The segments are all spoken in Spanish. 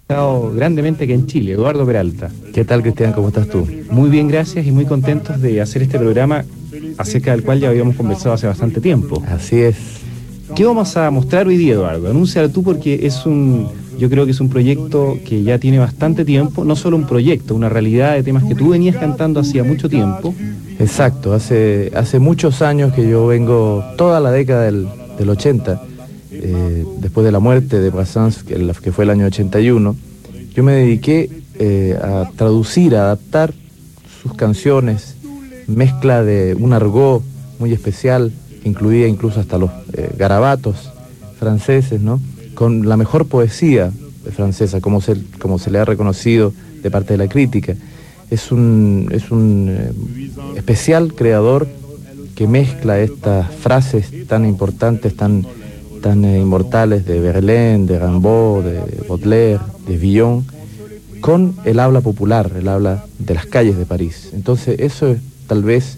Grandemente aquí en Chile, Eduardo Peralta. ¿Qué tal, Cristian? ¿Cómo estás tú? Muy bien, gracias, y muy contentos de hacer este programa acerca del cual ya habíamos conversado hace bastante tiempo. Así es. ¿Qué vamos a mostrar hoy día, Eduardo? Anúncialo tú, porque yo creo que es un proyecto que ya tiene bastante tiempo, no solo un proyecto, una realidad de temas que tú venías cantando hacía mucho tiempo. Exacto, hace muchos años que yo vengo, toda la década del 80, después de la muerte de Brassens, que fue el año 81, yo me dediqué a traducir, a adaptar sus canciones, mezcla de un argot muy especial, que incluía incluso hasta los garabatos franceses, ¿no? Con la mejor poesía francesa, como se le ha reconocido de parte de la crítica. Es un especial creador que mezcla estas frases tan importantes, tan inmortales de Verlaine, de Rimbaud, de Baudelaire, de Villon, con el habla popular, el habla de las calles de París. Entonces eso es tal vez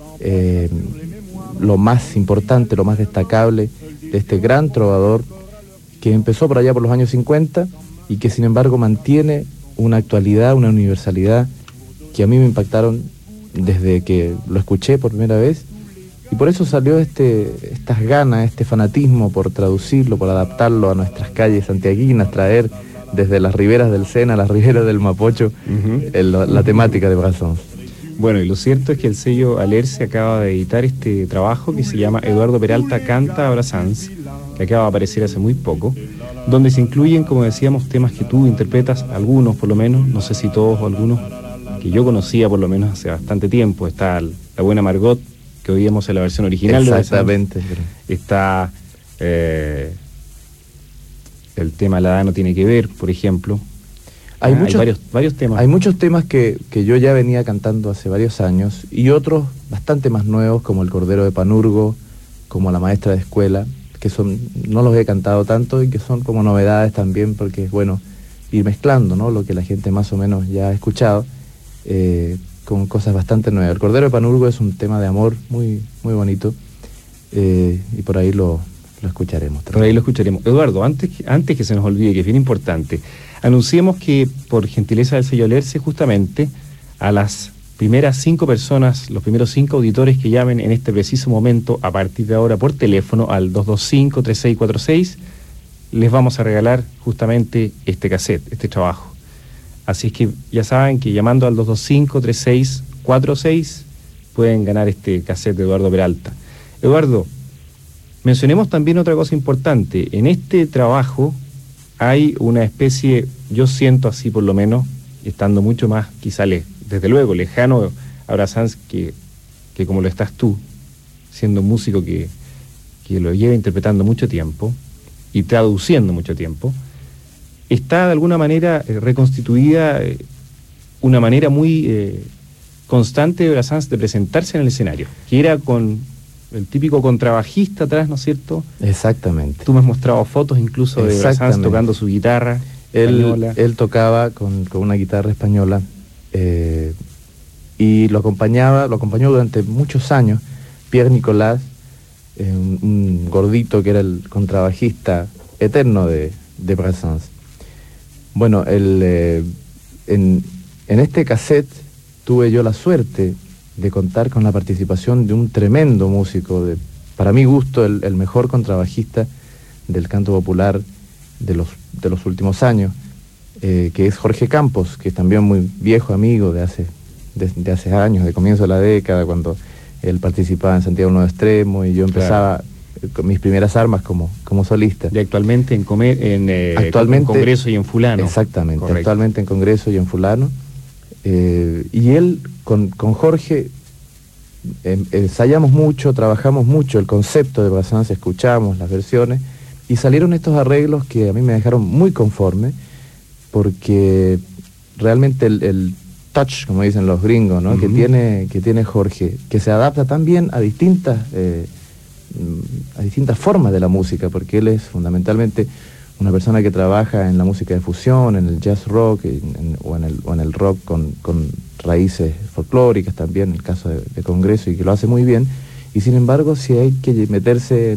lo más importante, lo más destacable de este gran trovador que empezó por allá por los años 50 y que sin embargo mantiene una actualidad, una universalidad que a mí me impactaron desde que lo escuché por primera vez, y por eso salió estas ganas, este fanatismo por traducirlo, por adaptarlo a nuestras calles santiaguinas, traer desde las riberas del Sena a las riberas del Mapocho la temática de Brassens. Bueno, y lo cierto es que el sello Alerce acaba de editar este trabajo que se llama Eduardo Peralta canta a Brassens, que acaba de aparecer hace muy poco, donde se incluyen, como decíamos, temas que tú interpretas, algunos por lo menos, no sé si todos o algunos, que yo conocía por lo menos hace bastante tiempo. Está La Buena Margot, que oíamos en la versión original. Exactamente. De Brassens. Está el tema La Edad no tiene que ver, por ejemplo. Hay varios temas. Hay muchos temas que yo ya venía cantando hace varios años, y otros bastante más nuevos, como El Cordero de Panurgo, como La Maestra de Escuela, que no los he cantado tanto y que son como novedades también, porque es bueno ir mezclando, ¿no?, lo que la gente más o menos ya ha escuchado, con cosas bastante nuevas. El Cordero de Panurgo es un tema de amor muy, muy bonito, y por ahí lo escucharemos. Por ahí lo escucharemos. Eduardo, antes que se nos olvide, que es bien importante, anunciemos que por gentileza del sello Alerce, justamente a las primeras 5 personas, los primeros 5 auditores que llamen en este preciso momento, a partir de ahora por teléfono al 225-3646, les vamos a regalar justamente este cassette, este trabajo. Así es que ya saben que llamando al 225-3646 pueden ganar este cassette de Eduardo Peralta. Eduardo, mencionemos también otra cosa importante. En este trabajo hay una especie, yo siento así por lo menos, estando mucho más, quizá desde luego, lejano a Brassens que como lo estás tú, siendo un músico que lo lleva interpretando mucho tiempo y traduciendo mucho tiempo, está de alguna manera reconstituida una manera muy constante de Brassens de presentarse en el escenario, que era con el típico contrabajista atrás, ¿no es cierto? Exactamente. Tú me has mostrado fotos incluso de Brassens tocando su guitarra española. Él tocaba con una guitarra española, y lo acompañó durante muchos años Pierre Nicolas, un gordito que era el contrabajista eterno de Brassens. Bueno, en este cassette tuve yo la suerte de contar con la participación de un tremendo músico, para mi gusto el mejor contrabajista del canto popular de los últimos años, que es Jorge Campos, que es también muy viejo amigo de hace años, de comienzo de la década, cuando él participaba en Santiago Nuevo Extremo y yo empezaba con mis primeras armas como solista. Y actualmente en Congreso y en Fulano. Exactamente. Correcto. Actualmente en Congreso y en Fulano. Y él, con Jorge, ensayamos mucho, trabajamos mucho el concepto de Brassens, escuchamos las versiones, y salieron estos arreglos que a mí me dejaron muy conforme, porque realmente el touch, como dicen los gringos, ¿no? que tiene Jorge, que se adapta también a distintas formas de la música, porque él es fundamentalmente una persona que trabaja en la música de fusión, en el jazz rock o en el rock con raíces folclóricas también, en el caso de Congreso, y que lo hace muy bien. Y sin embargo, si hay que meterse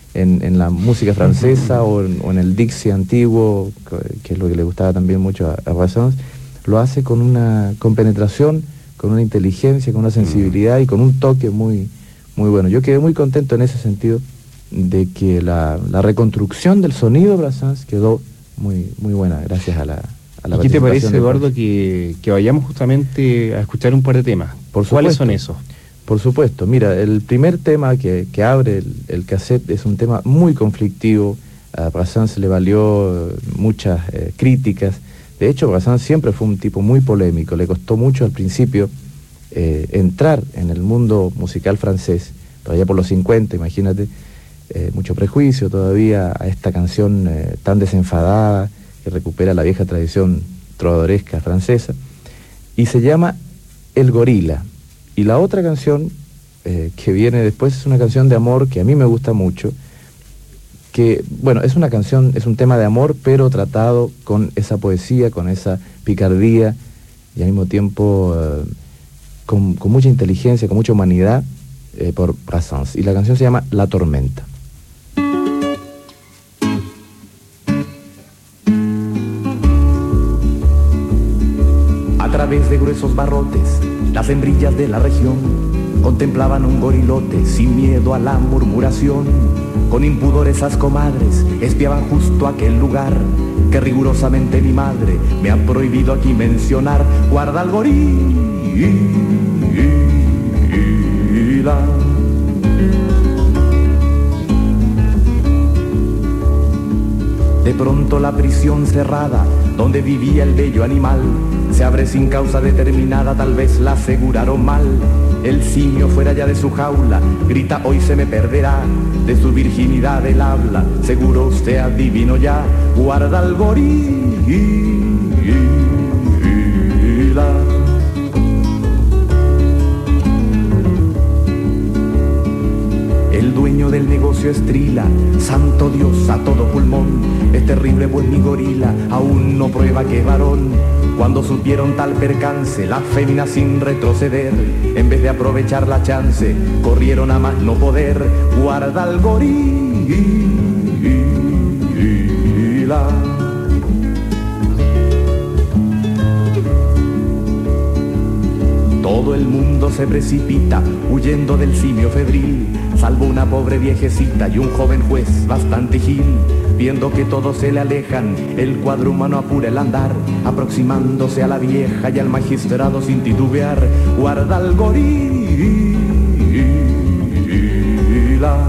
en la música francesa o en el Dixie antiguo, que es lo que le gustaba también mucho a Brassens, lo hace con penetración, con una inteligencia, con una sensibilidad y con un toque muy, muy bueno. Yo quedé muy contento en ese sentido de que la reconstrucción del sonido de Brassens quedó muy, muy buena gracias a la ¿Y qué te parece, Eduardo, que vayamos justamente a escuchar un par de temas? ¿Cuáles son esos? Por supuesto, mira, el primer tema que abre el cassette es un tema muy conflictivo. A Brassens le valió muchas críticas. De hecho, Brassens siempre fue un tipo muy polémico, le costó mucho al principio entrar en el mundo musical francés, todavía por los 50, imagínate, mucho prejuicio todavía a esta canción tan desenfadada que recupera la vieja tradición trovadoresca francesa, y se llama El Gorila. Y la otra canción que viene después es una canción de amor que a mí me gusta mucho, que, bueno, es una canción, es un tema de amor, pero tratado con esa poesía, con esa picardía, y al mismo tiempo con mucha inteligencia, con mucha humanidad, por Brassens. Y la canción se llama La Tormenta. A través de gruesos barrotes, las hembrillas de la región contemplaban un gorilote sin miedo a la murmuración. Con impudor esas comadres espiaban justo aquel lugar que rigurosamente mi madre me ha prohibido aquí mencionar. Guarda al gorila. De pronto la prisión cerrada donde vivía el bello animal se abre sin causa determinada, tal vez la aseguraron mal. El simio fuera ya de su jaula, grita hoy se me perderá, de su virginidad él habla, seguro usted adivino ya. Guarda al gorila. El dueño del negocio estrila, santo Dios a todo pulmón, es terrible pues mi gorila aún no prueba que es varón. Cuando supieron tal percance, las féminas sin retroceder, en vez de aprovechar la chance, corrieron a más no poder. Guarda al gorila. Todo el mundo se precipita, huyendo del simio febril, salvo una pobre viejecita y un joven juez bastante gil. Viendo que todos se le alejan, el cuadro humano apura el andar, aproximándose a la vieja y al magistrado sin titubear. Guarda al gorila.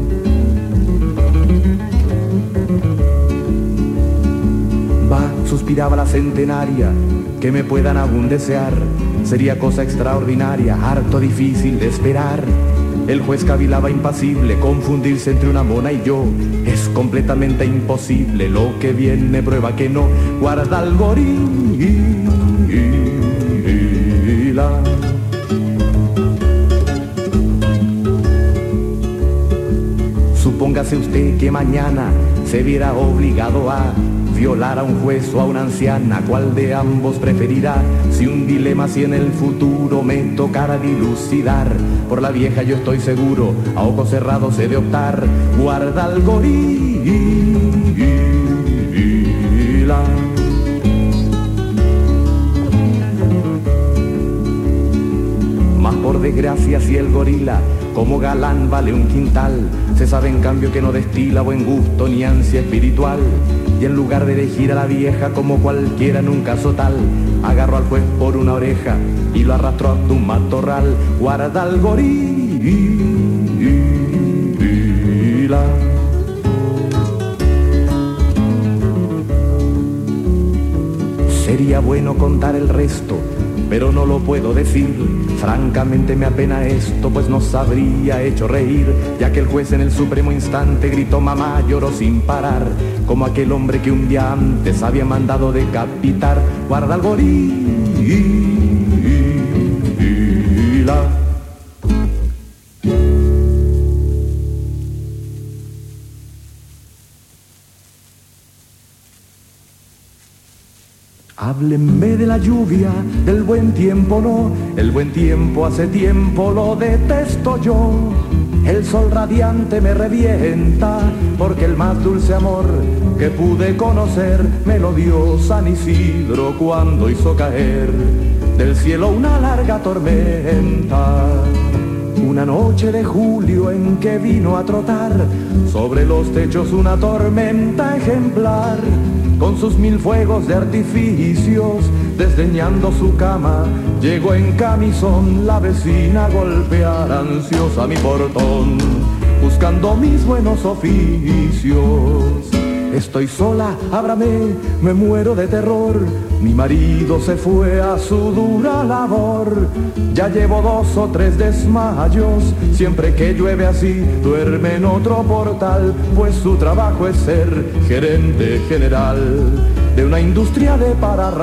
Va, suspiraba la centenaria, que me puedan aún desear, sería cosa extraordinaria, harto difícil de esperar. El juez cavilaba impasible, confundirse entre una mona y yo es completamente imposible, lo que viene prueba que no. Guarda al gorila. Supóngase usted que mañana se viera obligado a violar a un juez o a una anciana, ¿cuál de ambos preferirá? Si un dilema si en el futuro me tocara dilucidar, por la vieja yo estoy seguro, a ojos cerrados he de optar. Guarda al gorila. Mas por desgracia si el gorila como galán vale un quintal, se sabe en cambio que no destila buen gusto ni ansia espiritual. Y en lugar de elegir a la vieja como cualquiera en un caso tal, agarró al juez por una oreja y lo arrastró a un matorral. Guarda al gorila. Sería bueno contar el resto, pero no lo puedo decir. Francamente me apena esto, pues nos habría hecho reír, ya que el juez en el supremo instante gritó mamá, lloró sin parar, como aquel hombre que un día antes había mandado decapitar. Guarda al gorila. Háblenme de la lluvia, del buen tiempo no, el buen tiempo hace tiempo lo detesto yo. El sol radiante me revienta, porque el más dulce amor que pude conocer me lo dio San Isidro cuando hizo caer del cielo una larga tormenta. Una noche de julio en que vino a trotar sobre los techos una tormenta ejemplar, con sus 1000 fuegos de artificios, desdeñando su cama, llegó en camisón la vecina a golpear ansiosa mi portón, buscando mis buenos oficios. Estoy sola, ábrame, me muero de terror, mi marido se fue a su dura labor. Ya llevo 2 o 3 desmayos, siempre que llueve así duerme en otro portal, pues su trabajo es ser gerente general de una industria de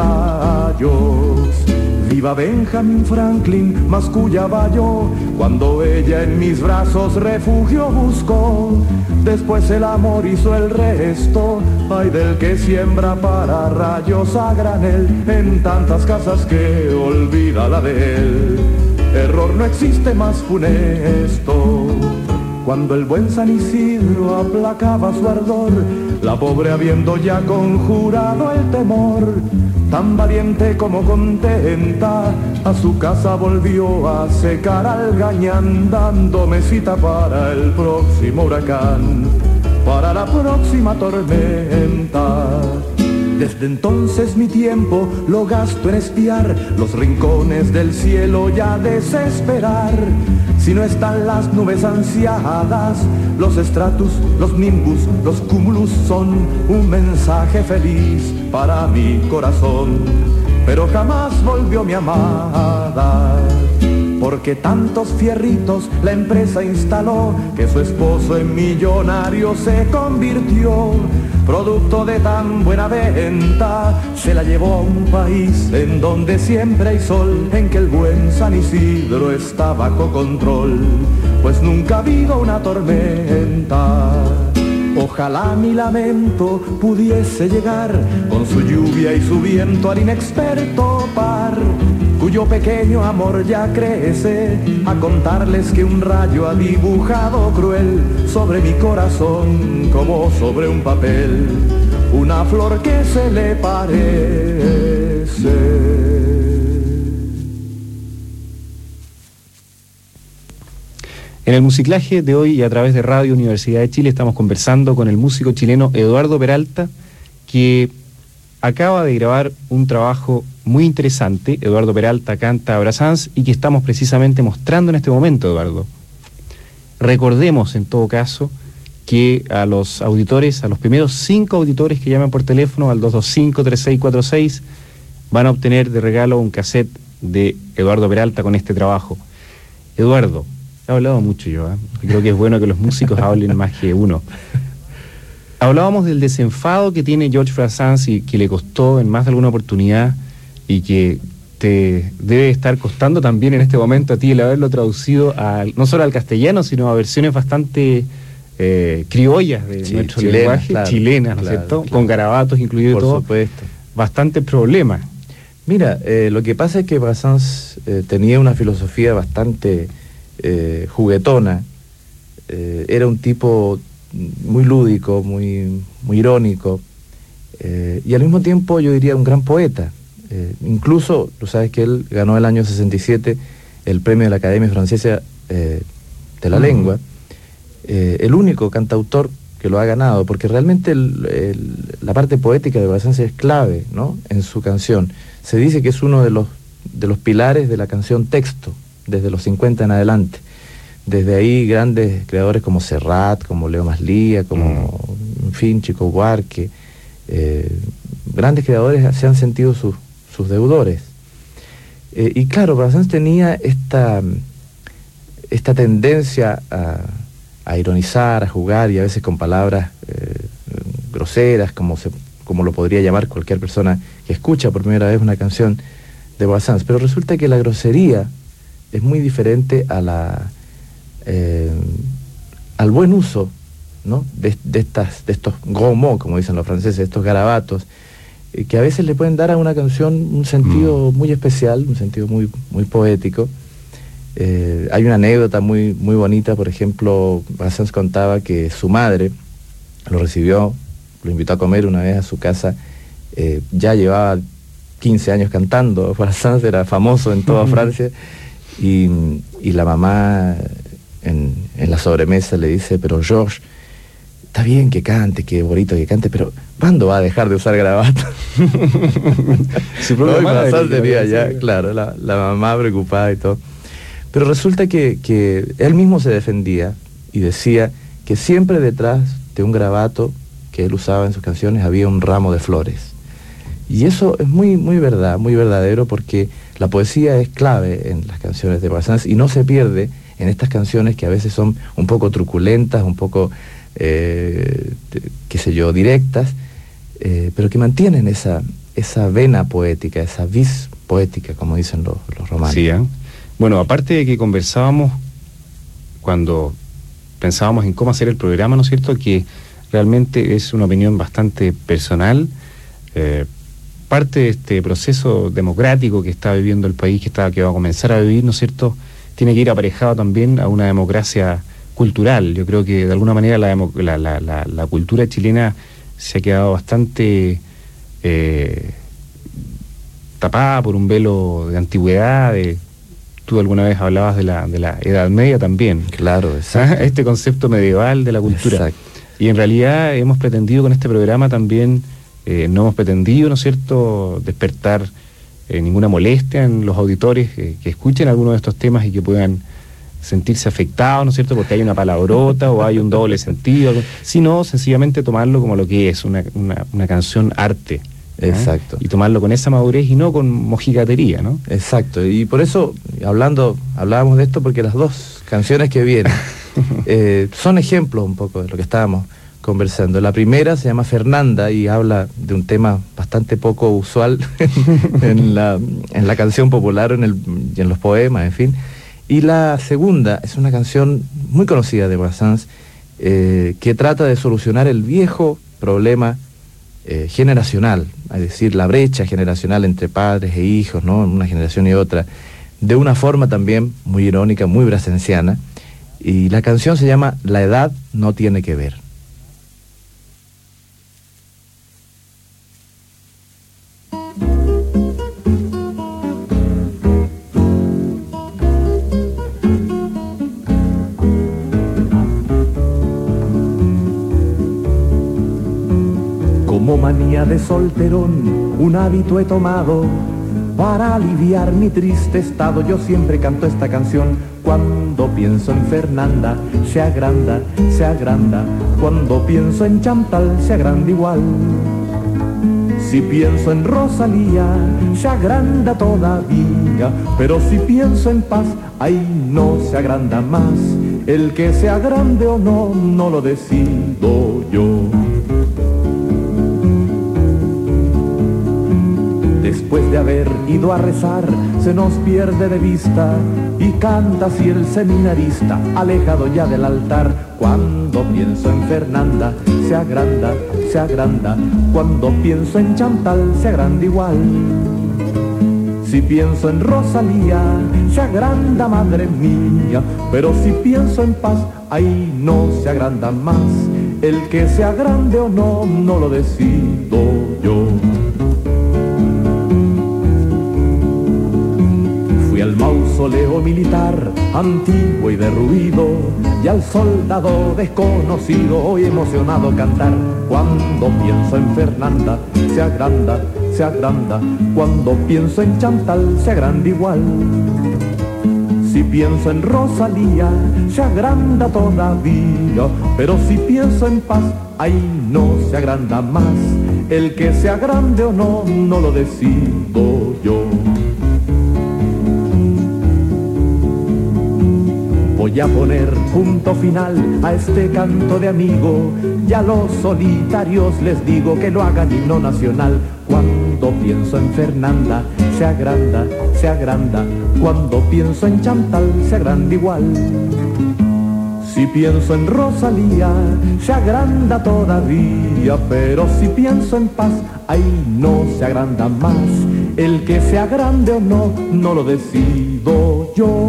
pararrayos. Viva Benjamin Franklin, mascullaba yo, cuando ella en mis brazos refugio buscó. Después el amor hizo el resto, ay del que siembra pararrayos a granel, en tantas casas que olvida la de él. Error no existe más funesto. Cuando el buen San Isidro aplacaba su ardor, la pobre habiendo ya conjurado el temor, tan valiente como contenta, a su casa volvió a secar al gañán, dándome cita para el próximo huracán, para la próxima tormenta. Desde entonces mi tiempo lo gasto en espiar los rincones del cielo y a desesperar. Si no están las nubes ansiadas, los estratus, los nimbus, los cúmulos son un mensaje feliz para mi corazón. Pero jamás volvió mi amada, porque tantos fierritos la empresa instaló, que su esposo en millonario se convirtió. Producto de tan buena venta, se la llevó a un país en donde siempre hay sol, en que el buen San Isidro está bajo control, pues nunca ha habido una tormenta. Ojalá mi lamento pudiese llegar con su lluvia y su viento al inexperto par, cuyo pequeño amor ya crece, a contarles que un rayo ha dibujado cruel sobre mi corazón, como sobre un papel, una flor que se le parece. En el musiclaje de hoy y a través de Radio Universidad de Chile estamos conversando con el músico chileno Eduardo Peralta, que acaba de grabar un trabajo muy interesante. Eduardo Peralta canta Brassens y que estamos precisamente mostrando en este momento, Eduardo. Recordemos en todo caso que a los auditores, a los primeros 5 auditores que llamen por teléfono al 225-3646, van a obtener de regalo un cassette de Eduardo Peralta con este trabajo. Eduardo, he hablado mucho yo, creo que es bueno que los músicos hablen más que uno. Hablábamos del desenfado que tiene Georges Brassens y que le costó en más de alguna oportunidad y que te debe estar costando también en este momento a ti el haberlo traducido no solo al castellano, sino a versiones bastante criollas de nuestro lenguaje, claro, chilenas, ¿no es cierto? Claro. Con garabatos incluido, todo. Por supuesto. Bastante problema. Mira, lo que pasa es que Brassens tenía una filosofía bastante juguetona. Era un tipo muy lúdico, muy irónico, y al mismo tiempo yo diría un gran poeta. Incluso, tú sabes que él ganó el año 67 el premio de la Academia Francesa de la Lengua, el único cantautor que lo ha ganado, porque realmente la parte poética de Brassens es clave, ¿no?, en su canción. Se dice que es uno de los pilares de la canción texto, desde los 50 en adelante. Desde ahí grandes creadores como Serrat, como Leo Maslía, como, en fin, Chico Buarque, grandes creadores se han sentido sus deudores. Y claro, Brassens tenía esta tendencia a ironizar, a jugar, y a veces con palabras groseras, como lo podría llamar cualquier persona que escucha por primera vez una canción de Brassens. Pero resulta que la grosería es muy diferente al buen uso, ¿no?, de estos gros mots, como dicen los franceses, estos garabatos, que a veces le pueden dar a una canción un sentido muy especial, un sentido muy, muy poético. Hay una anécdota muy, muy bonita, por ejemplo, Brassens contaba que su madre lo recibió, lo invitó a comer una vez a su casa, ya llevaba 15 años cantando, Brassens era famoso en toda Francia, y la mamá en la sobremesa le dice, pero Georges, está bien que cante, qué bonito que cante, pero ¿cuándo va a dejar de usar gravata? Su propia madre tenía ya, claro, la mamá preocupada y todo. Pero resulta que él mismo se defendía y decía que siempre detrás de un gravato que él usaba en sus canciones había un ramo de flores. Y eso es muy, muy verdad, muy verdadero, porque la poesía es clave en las canciones de Brassens y no se pierde en estas canciones que a veces son un poco truculentas, un poco qué sé yo, directas, pero que mantienen esa vena poética, esa vis poética, como dicen los romanos. Sí, Bueno, aparte de que conversábamos cuando pensábamos en cómo hacer el programa, ¿no es cierto?, que realmente es una opinión bastante personal, parte de este proceso democrático que está viviendo el país, que va a comenzar a vivir, ¿no es cierto?, tiene que ir aparejado también a una democracia cultural. Yo creo que de alguna manera la cultura chilena se ha quedado bastante tapada por un velo de antigüedad. Tú alguna vez hablabas de la Edad Media también. Claro, exacto. Este concepto medieval de la cultura. Exacto. Y en realidad hemos pretendido con este programa también, no hemos pretendido, ¿no es cierto?, despertar ninguna molestia en los auditores que escuchen algunos de estos temas y que puedan sentirse afectados, ¿no es cierto?, porque hay una palabrota o hay un doble sentido, sino sencillamente tomarlo como lo que es, una canción arte. Exacto. Y tomarlo con esa madurez y no con mojigatería, ¿no? Exacto, y por eso hablábamos de esto, porque las dos canciones que vienen son ejemplos un poco de lo que estábamos conversando. La primera se llama Fernanda y habla de un tema bastante poco usual en la canción popular, en los poemas, en fin. Y la segunda es una canción muy conocida de Brassens, que trata de solucionar el viejo problema generacional, es decir, la brecha generacional entre padres e hijos, ¿no?, una generación y otra, de una forma también muy irónica, muy brassensiana. Y la canción se llama La edad no tiene que ver. Como manía de solterón, un hábito he tomado para aliviar mi triste estado. Yo siempre canto esta canción cuando pienso en Fernanda, se agranda, se agranda. Cuando pienso en Chantal, se agranda igual. Si pienso en Rosalía, se agranda todavía. Pero si pienso en Paz, ahí no se agranda más. El que se agrande o no, no lo decido yo. Después de haber ido a rezar, se nos pierde de vista y canta así el seminarista, alejado ya del altar. Cuando pienso en Fernanda, se agranda, se agranda. Cuando pienso en Chantal, se agranda igual. Si pienso en Rosalía, se agranda, madre mía. Pero si pienso en Paz, ahí no se agranda más. El que se agrande o no, no lo decido yo. Fui al mausoleo militar, antiguo y derruido, y al soldado desconocido hoy emocionado cantar. Cuando pienso en Fernanda, se agranda, se agranda. Cuando pienso en Chantal, se agranda igual. Si pienso en Rosalía, se agranda todavía. Pero si pienso en Paz, ahí no se agranda más. El que se agrande o no, no lo decido yo. Voy a poner punto final a este canto de amigo, y a los solitarios les digo que lo hagan himno nacional. Cuando pienso en Fernanda, se agranda, se agranda. Cuando pienso en Chantal, se agranda igual. Si pienso en Rosalía, se agranda todavía, pero si pienso en paz, ahí no se agranda más. El que se agrande o no, no lo decido yo.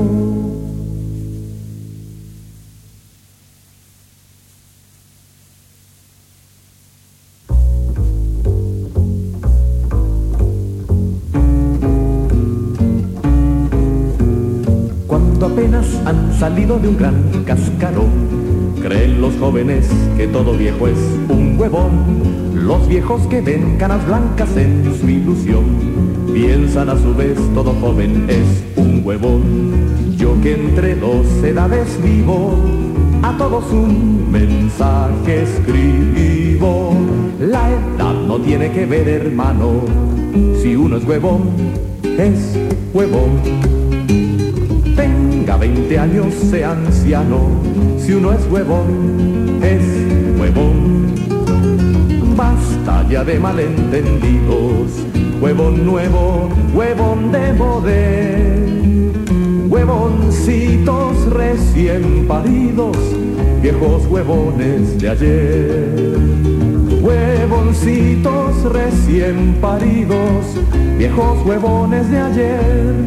Apenas han salido de un gran cascarón, creen los jóvenes que todo viejo es un huevón. Los viejos que ven canas blancas en su ilusión, piensan a su vez todo joven es un huevón. Yo que entre dos edades vivo, a todos un mensaje escribo. La edad no tiene que ver, hermano, si uno es huevón, es huevón. Tenga 20 años, sea anciano, si uno es huevón, es huevón. Basta ya de malentendidos, huevón nuevo, huevón de poder. Huevoncitos recién paridos, viejos huevones de ayer. Huevoncitos recién paridos, viejos huevones de ayer.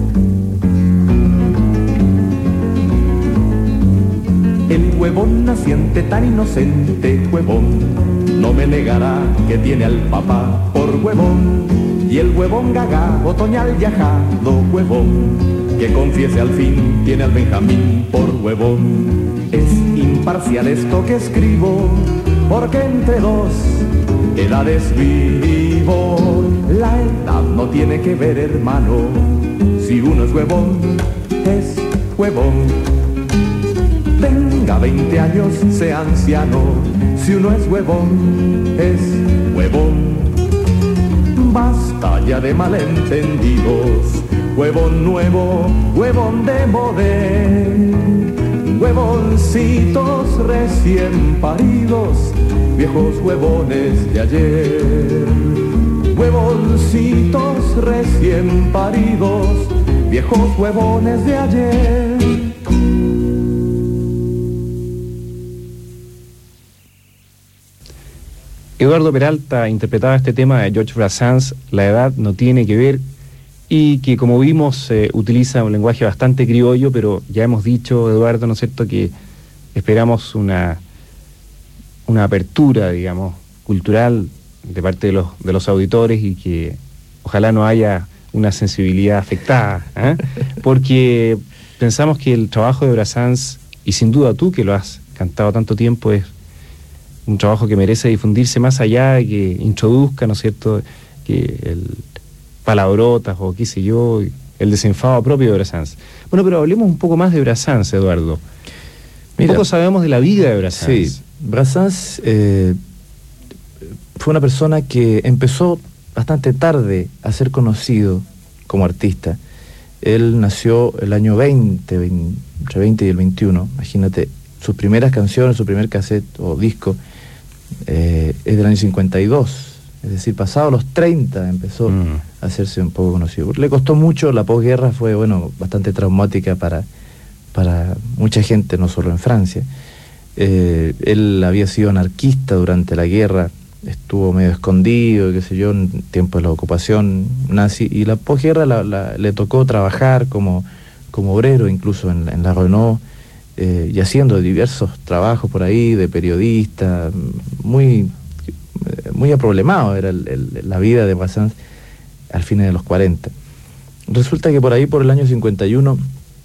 El huevón naciente tan inocente, huevón, no me negará que tiene al papá por huevón. Y el huevón gaga, otoñal y ajado, huevón, que confiese al fin, tiene al Benjamín por huevón. Es imparcial esto que escribo, porque entre dos edades vivo. La edad no tiene que ver, hermano, si uno es huevón, es huevón. Tenga 20 años, sea anciano, si uno es huevón, es huevón. Basta ya de malentendidos, huevón nuevo, huevón de poder. Huevoncitos recién paridos, viejos huevones de ayer. Huevoncitos recién paridos, viejos huevones de ayer. Eduardo Peralta interpretaba este tema de Georges Brassens, La edad no tiene que ver, y que, como vimos, utiliza un lenguaje bastante criollo, pero ya hemos dicho, Eduardo, ¿no es cierto?, que esperamos una apertura, digamos, cultural de parte de los auditores, y que ojalá no haya una sensibilidad afectada, porque pensamos que el trabajo de Brassens, y sin duda tú que lo has cantado tanto tiempo, es un trabajo que merece difundirse más allá de que introduzca, ¿no es cierto?, que el palabrotas o qué sé yo, el desenfado propio de Brassens. Bueno, pero hablemos un poco más de Brassens, Eduardo. Mira, poco sabemos de la vida de Brassens. Sí, Brassens fue una persona que empezó bastante tarde a ser conocido como artista. Él nació el año entre 20 y el 21, imagínate. Sus primeras canciones, su primer cassette o disco es del año 52, es decir, pasado los 30 empezó a hacerse un poco conocido. Le costó mucho, la posguerra fue, bueno, bastante traumática para mucha gente, no solo en Francia. Él había sido anarquista durante la guerra, estuvo medio escondido, qué sé yo, en tiempo de la ocupación nazi, y la posguerra le tocó trabajar como obrero, incluso en la Renault, y haciendo diversos trabajos por ahí de periodista, muy aproblemado era la vida de Brassens al fin de los 40. Resulta que por ahí, por el año 51,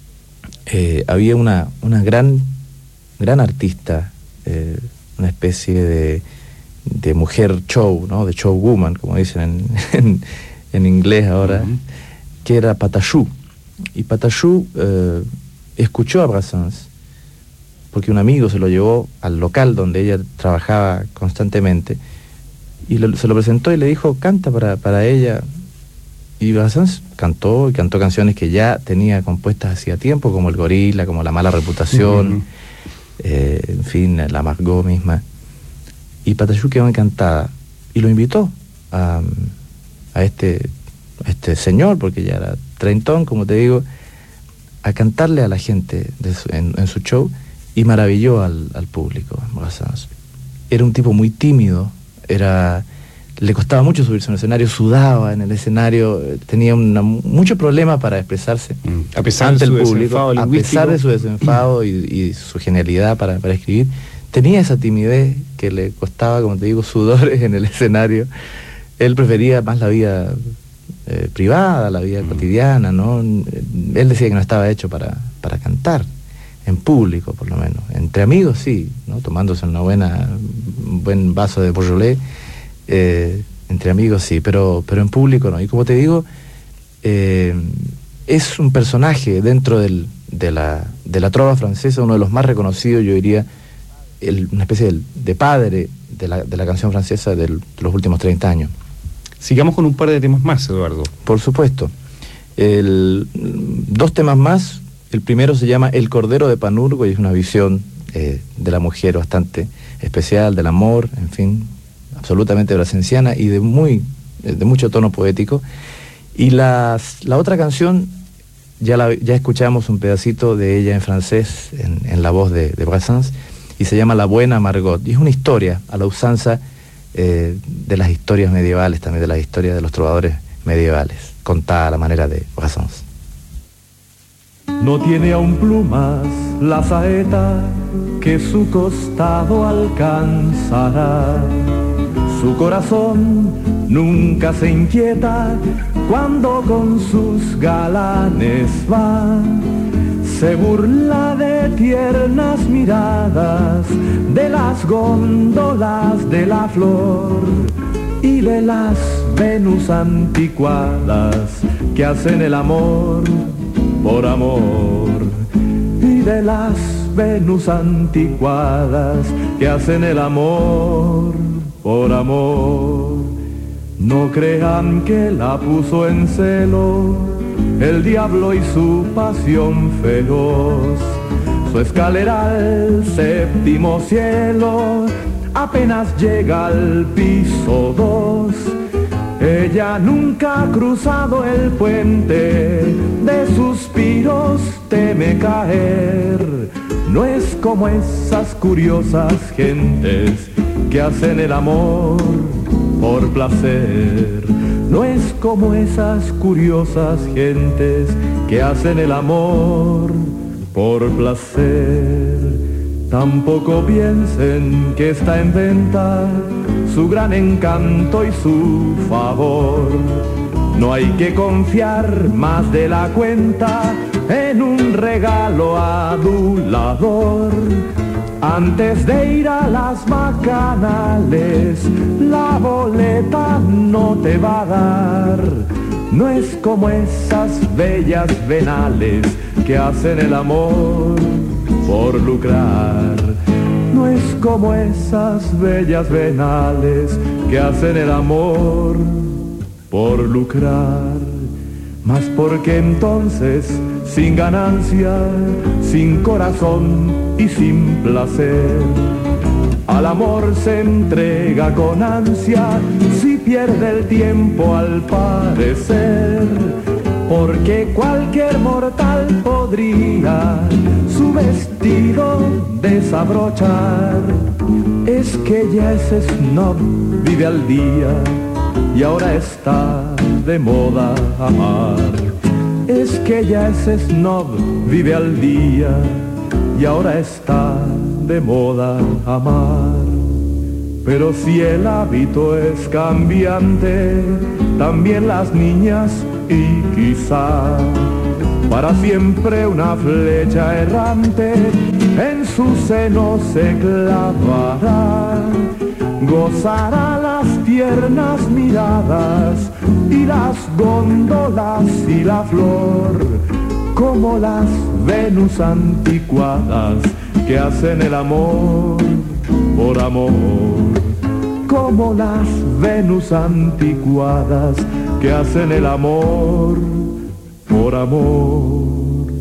había una gran artista, una especie de mujer show, ¿no?, de showwoman, como dicen en inglés ahora, que era Patachou. Y Patachou escuchó a Brassens porque un amigo se lo llevó al local donde ella trabajaba constantemente y se lo presentó y le dijo, canta para ella. Y Brassens cantó canciones que ya tenía compuestas hacía tiempo, como El Gorila, como La Mala Reputación, en fin, La Margot misma. Y Patachou quedó encantada y lo invitó a este señor, porque ya era treintón, como te digo, a cantarle a la gente en su show. y maravilló al público. Brassens era un tipo muy tímido, le costaba mucho subirse a un escenario, sudaba en el escenario, tenía mucho problema para expresarse a pesar ante de el su público, desenfado a pesar de su desenfado y su genialidad para escribir. Tenía esa timidez que le costaba, como te digo, sudores en el escenario. Él prefería más la vida privada, la vida cotidiana, ¿no? Él decía que no estaba hecho para cantar, en público por lo menos. Entre amigos sí, ¿no? Tomándose un buen vaso de Beaujolais, entre amigos sí, pero en público no. Y como te digo, es un personaje dentro de la trova francesa, uno de los más reconocidos, yo diría, una especie de padre de la canción francesa de los últimos 30 años. Sigamos con un par de temas más, Eduardo. Por supuesto. 2 temas más. El primero se llama El Cordero de Panurgo y es una visión de la mujer bastante especial, del amor, en fin, absolutamente brasensiana y de mucho tono poético. Y la otra canción, ya escuchamos un pedacito de ella en francés, en la voz de Brassens, y se llama La Buena Margot. Y es una historia a la usanza de las historias medievales, también de las historias de los trovadores medievales, contada a la manera de Brassens. No tiene aún plumas la saeta que su costado alcanzará. Su corazón nunca se inquieta cuando con sus galanes va. Se burla de tiernas miradas, de las góndolas de la flor y de las Venus anticuadas que hacen el amor por amor, y de las Venus anticuadas que hacen el amor por amor. No crean que la puso en celo el diablo y su pasión feroz. Su escalera al 7º cielo apenas llega al piso 2. Ella nunca ha cruzado el puente, de suspiros teme caer. No es como esas curiosas gentes que hacen el amor por placer. No es como esas curiosas gentes que hacen el amor por placer. Tampoco piensen que está en venta su gran encanto y su favor. No hay que confiar más de la cuenta en un regalo adulador. Antes de ir a las bacanales, la boleta no te va a dar. No es como esas bellas venales que hacen el amor por lucrar. No es como esas bellas venales que hacen el amor por lucrar. Mas porque entonces, sin ganancia, sin corazón y sin placer, al amor se entrega con ansia, si pierde el tiempo al parecer. Porque cualquier mortal podría su vestido desabrochar. Es que ya ese snob vive al día y ahora está de moda amar. Es que ya ese snob vive al día y ahora está de moda amar. Pero si el hábito es cambiante, también las niñas y quizá para siempre una flecha errante en su seno se clavará. Gozará las tiernas miradas y las góndolas y la flor, como las Venus anticuadas que hacen el amor por amor. Como las Venus anticuadas que hacen el amor por amor.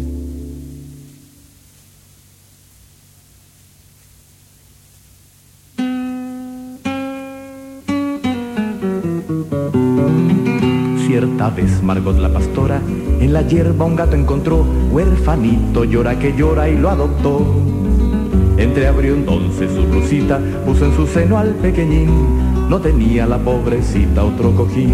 Cierta vez Margot la pastora en la hierba un gato encontró, huerfanito, llora que llora y lo adoptó. Entreabrió entonces su blusita, puso en su seno al pequeñín, no tenía la pobrecita otro cojín.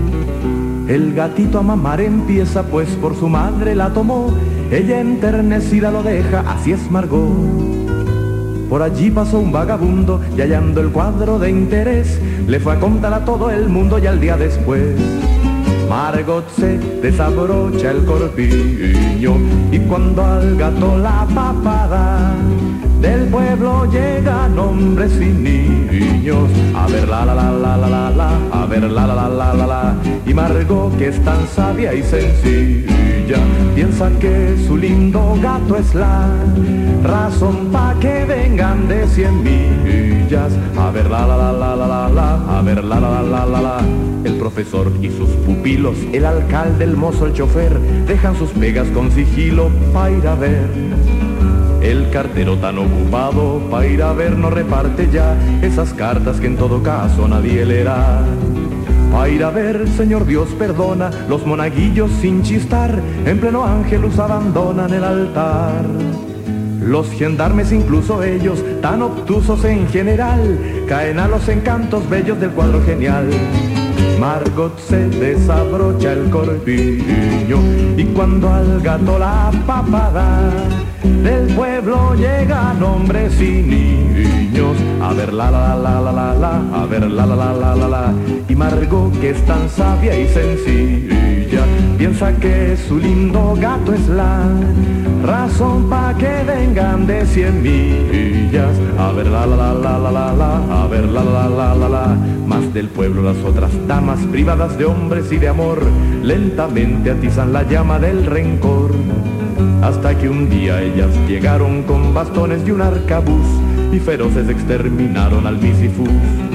El gatito a mamar empieza, pues por su madre la tomó, ella enternecida lo deja, así es Margot. Por allí pasó un vagabundo y hallando el cuadro de interés, le fue a contar a todo el mundo y al día después Margot se desabrocha el corpiño y cuando al gato la papada del pueblo llegan hombres y niños a ver la la la la la la la, a ver la la la la la la. Y Margot, que es tan sabia y sencilla, piensa que su lindo gato es la razón pa' que vengan de 100 millas a ver la la la la la la la, a ver la la la la la la. El profesor y sus pupilos, el alcalde, el mozo, el chofer, dejan sus pegas con sigilo pa' ir a ver. El cartero tan ocupado pa' ir a ver no reparte ya esas cartas que en todo caso nadie leerá. Pa' ir a ver, Señor Dios perdona, los monaguillos sin chistar en pleno ángelus abandonan el altar. Los gendarmes, incluso ellos, tan obtusos en general, caen a los encantos bellos del cuadro genial. Margot se desabrocha el corpiño y cuando al gato la papada del pueblo llegan hombres y niños a ver la la la la la la, a ver la la la la la la. Y Margot, que es tan sabia y sencilla, piensa que su lindo gato es la razón pa' que vengan de 100 millas a ver la la la la la la la, a ver la la la la la. Más del pueblo las otras damas privadas de hombres y de amor lentamente atizan la llama del rencor, hasta que un día ellas llegaron con bastones y un arcabuz y feroces exterminaron al misifus.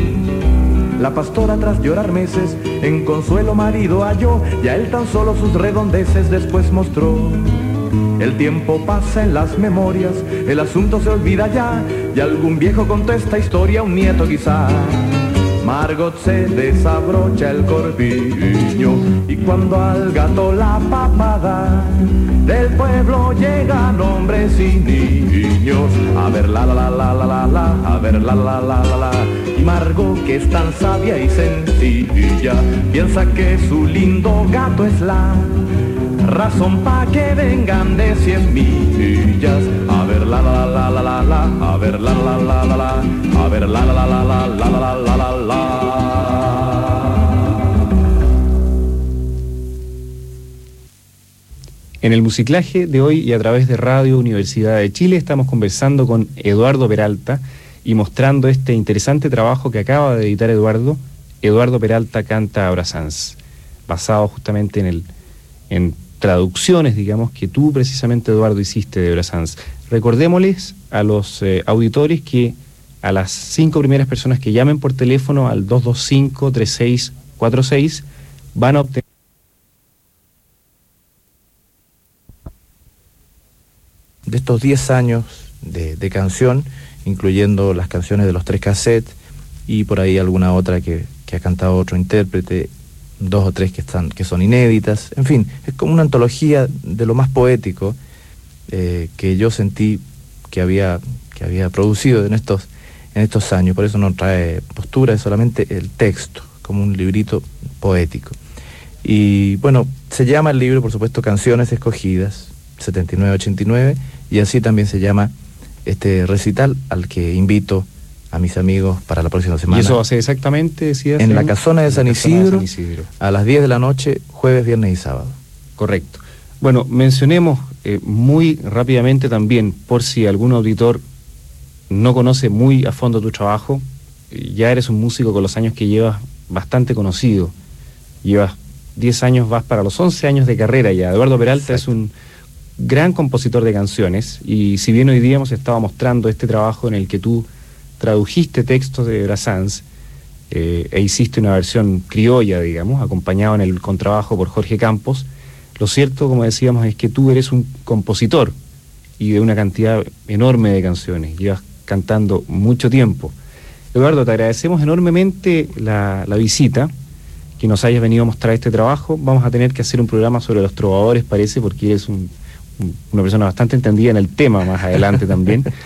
La pastora, tras llorar meses, en consuelo marido halló, y a él tan solo sus redondeces después mostró. El tiempo pasa en las memorias, el asunto se olvida ya, y algún viejo contó esta historia a un nieto quizá. Margot se desabrocha el corpiño y cuando al gato la papada del pueblo llegan hombres y niños a ver la la la la la la la, a ver la la la la la. Y Margot, que es tan sabia y sencilla, piensa que su lindo gato es la razón pa' que vengan de 100 millas a ver la la la la la la, a ver la la la la la, a ver la la la la la la la la la la. En el musiclaje de hoy y a través de Radio Universidad de Chile estamos conversando con Eduardo Peralta y mostrando este interesante trabajo que acaba de editar Eduardo. Eduardo Peralta canta a Brassens, basado justamente en traducciones, digamos, que tú precisamente, Eduardo, hiciste de Brassens. Recordémosles a los auditores que a las 5 primeras personas que llamen por teléfono al 225-3646 van a obtener de estos 10 años de canción, incluyendo las canciones de los 3 cassettes y por ahí alguna otra que ha cantado otro intérprete, 2 o 3 que son inéditas. En fin, es como una antología de lo más poético que yo sentí que había producido en estos años. Por eso no trae postura, es solamente el texto, como un librito poético. Y bueno, se llama el libro, por supuesto, Canciones Escogidas, 79-89, y así también se llama este recital al que invito a mis amigos para la próxima semana. ¿Y eso va a ser exactamente, decías? En la Casona de San Isidro, a las 10 de la noche, jueves, viernes y sábado. Correcto. Bueno, mencionemos muy rápidamente también, por si algún auditor no conoce muy a fondo tu trabajo, ya eres un músico con los años que llevas bastante conocido. Llevas 10 años, vas para los 11 años de carrera ya. Eduardo Peralta es un gran compositor de canciones, y si bien hoy día hemos estado mostrando este trabajo en el que tú tradujiste textos de Brassens e hiciste una versión criolla, digamos, acompañado en el contrabajo por Jorge Campos, lo cierto, como decíamos, es que tú eres un compositor y de una cantidad enorme de canciones, llevas cantando mucho tiempo. Eduardo, te agradecemos enormemente la visita, que nos hayas venido a mostrar este trabajo. Vamos a tener que hacer un programa sobre los trovadores, parece, porque eres una persona bastante entendida en el tema más adelante también.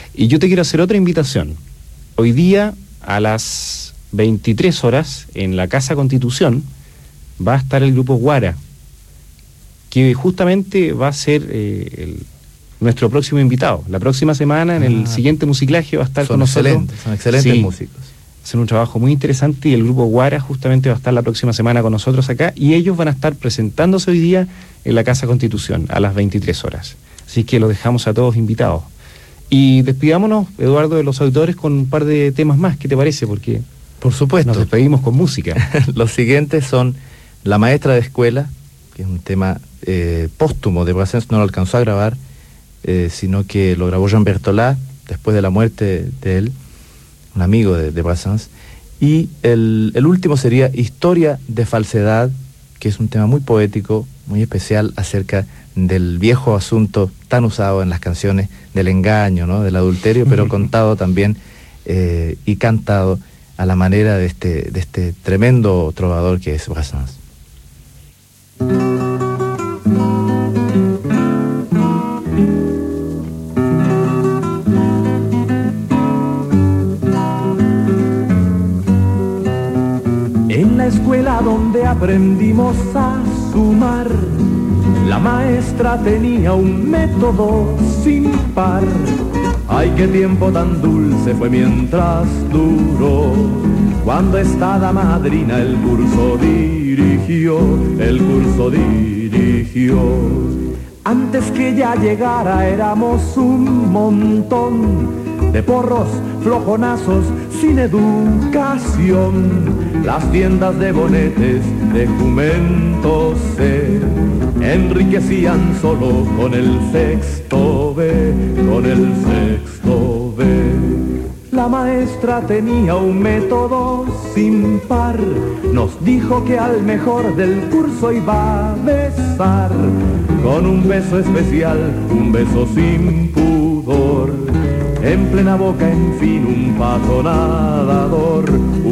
Y yo te quiero hacer otra invitación. Hoy día, a las 23 horas, en la Casa Constitución, va a estar el grupo Guara, que justamente va a ser nuestro próximo invitado. La próxima semana, en el siguiente musiclaje, va a estar con nosotros. Son excelentes músicos. Hacen un trabajo muy interesante y el grupo Guara justamente va a estar la próxima semana con nosotros acá y ellos van a estar presentándose hoy día en la Casa Constitución a las 23 horas. Así que los dejamos a todos invitados. Y despidámonos, Eduardo, de los auditores con un par de temas más. ¿Qué te parece? Porque por supuesto nos despedimos con música. Los siguientes son La Maestra de Escuela, que es un tema póstumo de Brassens, no lo alcanzó a grabar, sino que lo grabó Jean Berthollat después de la muerte de él, un amigo de Brassens. Y el último sería Historia de Falsedad, que es un tema muy poético, muy especial acerca del viejo asunto tan usado en las canciones del engaño, ¿no? Del adulterio, pero contado también y cantado a la manera de este tremendo trovador que es Brassens. En la escuela donde aprendimos a sumar, la maestra tenía un método sin par. Ay, qué tiempo tan dulce fue mientras duró, cuando esta hada madrina el curso dirigió. Antes que ella llegara éramos un montón de porros flojonazos sin educación. Las tiendas de bonetes de jumento se enriquecían solo con el sexto B. La maestra tenía un método sin par, nos dijo que al mejor del curso iba a besar, con un beso especial, un beso sin pudor, en plena boca, en fin, un pato nadador.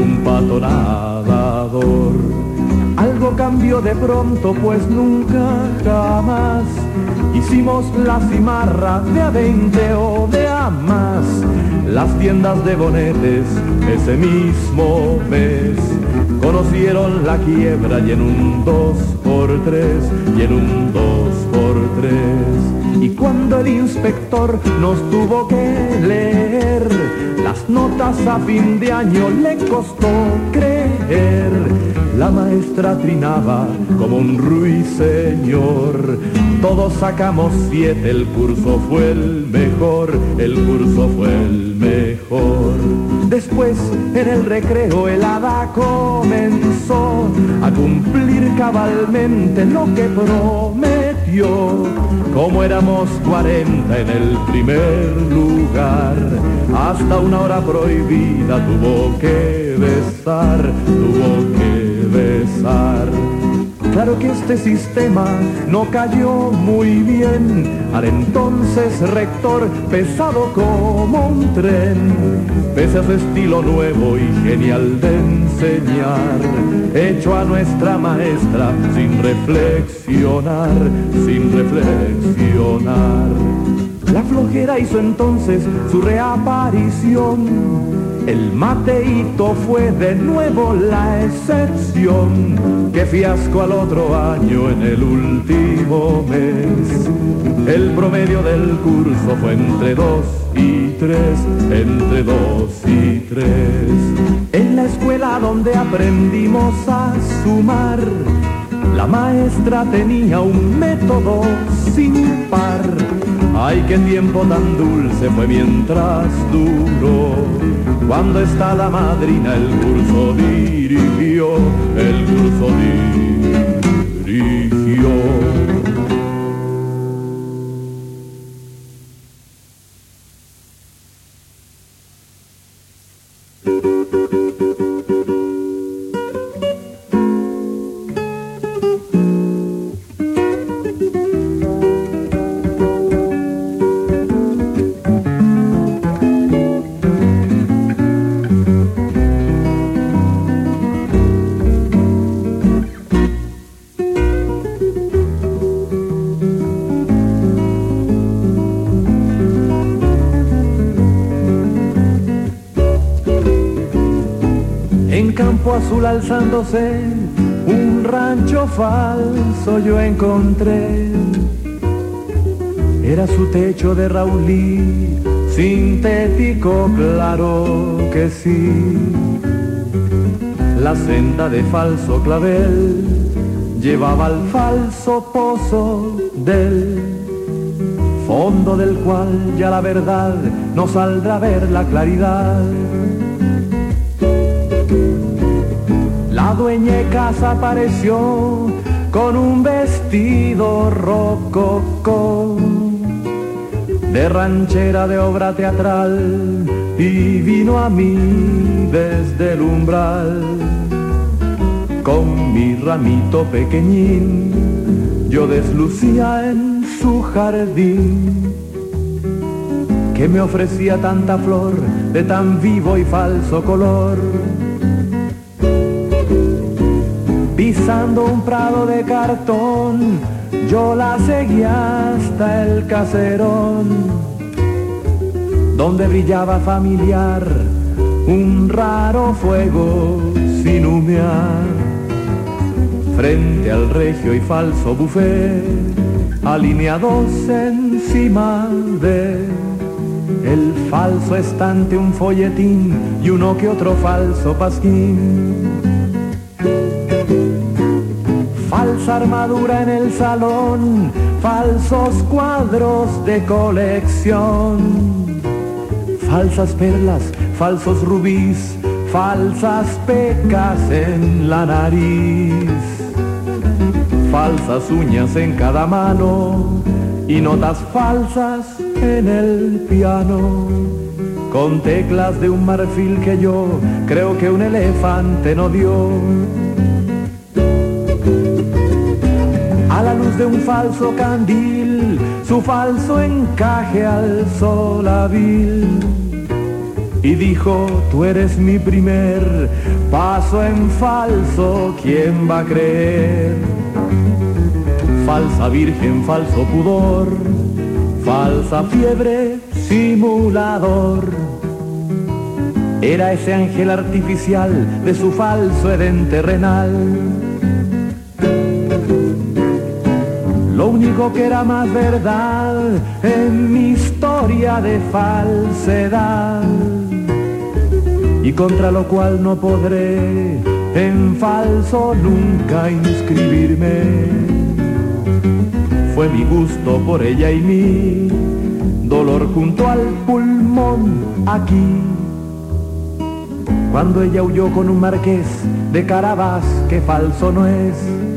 Algo cambió de pronto, pues nunca jamás hicimos la cimarra de a 20 o de a más. Las tiendas de bonetes ese mismo mes conocieron la quiebra y en un 2x3, y cuando el inspector nos tuvo que leer las notas a fin de año, le costó creer. La maestra trinaba como un ruiseñor, todos sacamos 7, el curso fue el mejor. Después en el recreo el hada comenzó a cumplir cabalmente lo que prometió. Como éramos 40 en el primer lugar, hasta una hora prohibida tuvo que besar. Claro que este sistema no cayó muy bien al entonces rector, pesado como un tren, pese a su estilo nuevo y genial de enseñar, hecho a nuestra maestra sin reflexionar. La flojera hizo entonces su reaparición. El mateíto fue de nuevo la excepción. Qué fiasco al otro año en el último mes. El promedio del curso fue entre 2 y 3. En la escuela donde aprendimos a sumar, la maestra tenía un método sin par. Ay, qué tiempo tan dulce fue mientras duró, cuando esta hada madrina el curso dirigió. azul alzándose, un rancho falso yo encontré. Era su techo de raulí, sintético, claro que sí. La senda de falso clavel llevaba al falso pozo del fondo del cual ya la verdad no saldrá a ver la claridad. La dueña de casa apareció con un vestido rococó, de ranchera de obra teatral, y vino a mí desde el umbral. Con mi ramito pequeñín yo deslucía en su jardín, que me ofrecía tanta flor de tan vivo y falso color. Pisando un prado de cartón, yo la seguía hasta el caserón, donde brillaba familiar un raro fuego sin humear. Frente al regio y falso buffet, alineados encima de el falso estante, un folletín y uno que otro falso pasquín. Falsa armadura en el salón, falsos cuadros de colección, falsas perlas, falsos rubíes, falsas pecas en la nariz, falsas uñas en cada mano y notas falsas en el piano, con teclas de un marfil que yo creo que un elefante no dio. A la luz de un falso candil, su falso encaje alzó la vil y dijo: tú eres mi primer paso en falso, ¿quién va a creer? Falsa virgen, falso pudor, falsa fiebre, simulador. Era ese ángel artificial de su falso Edén terrenal. Lo único que era más verdad en mi historia de falsedad, y contra lo cual no podré en falso nunca inscribirme, fue mi gusto por ella y mi dolor junto al pulmón aquí, cuando ella huyó con un marqués de Carabas que falso no es.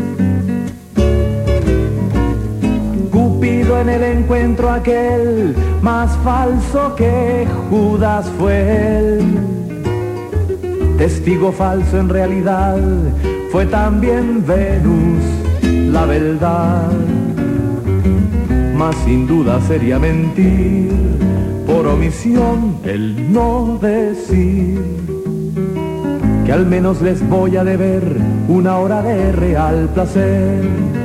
En el encuentro aquel, más falso que Judas fue él. Testigo falso en realidad, fue también Venus la verdad. Mas sin duda sería mentir, por omisión el no decir, que al menos les voy a deber una hora de real placer.